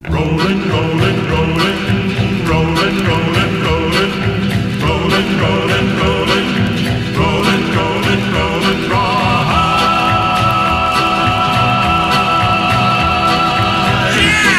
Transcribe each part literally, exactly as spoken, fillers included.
Rolling, rolling, rolling, rolling, rolling, rolling, rolling, rolling, rolling, rolling, rolling, rolling, rawhide.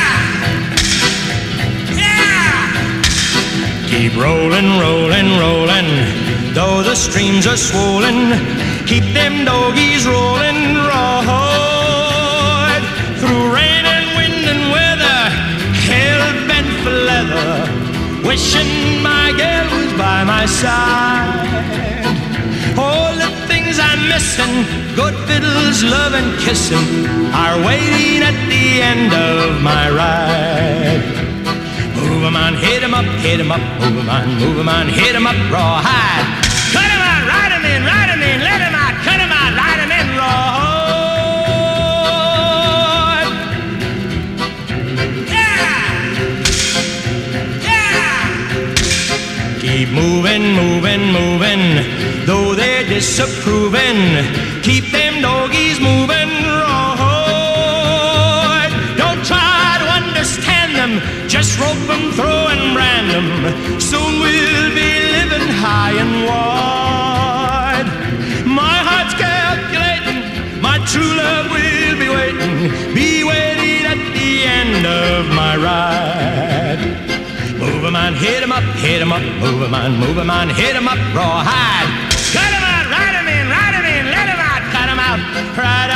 Yeah! Yeah! Keep rolling, rolling, rolling, though the streams are swollen. Keep them doggies rolling, rawhide. Through rain and wind and weather, hell-bent for leather, wishing my gal was by my side. All the things I'm missing, good fiddles, love and kissing, are waiting at the end of my ride. Move 'em on, hit 'em up, hit 'em up, move 'em on, move 'em on, hit 'em up, rawhide. Cut 'em out, ride 'em in, ride 'em in, let 'em out, cut 'em out, ride 'em in, rawhide. Yeah! Yeah! Keep moving, moving, moving, though they're disapproving. Keep them doggies moving, rawhide. Don't try to understand them, just rope 'em, throw and brand 'em. Soon we'll be living high and wide. My heart's calculating, my true love will be waiting, be waiting at the end of my ride. Move 'em on, hit 'em up, hit 'em up, move 'em on, move 'em on, hit 'em up, rawhide. Cut 'em out, ride 'em in, ride 'em in, let 'em out, cut 'em out, ride 'em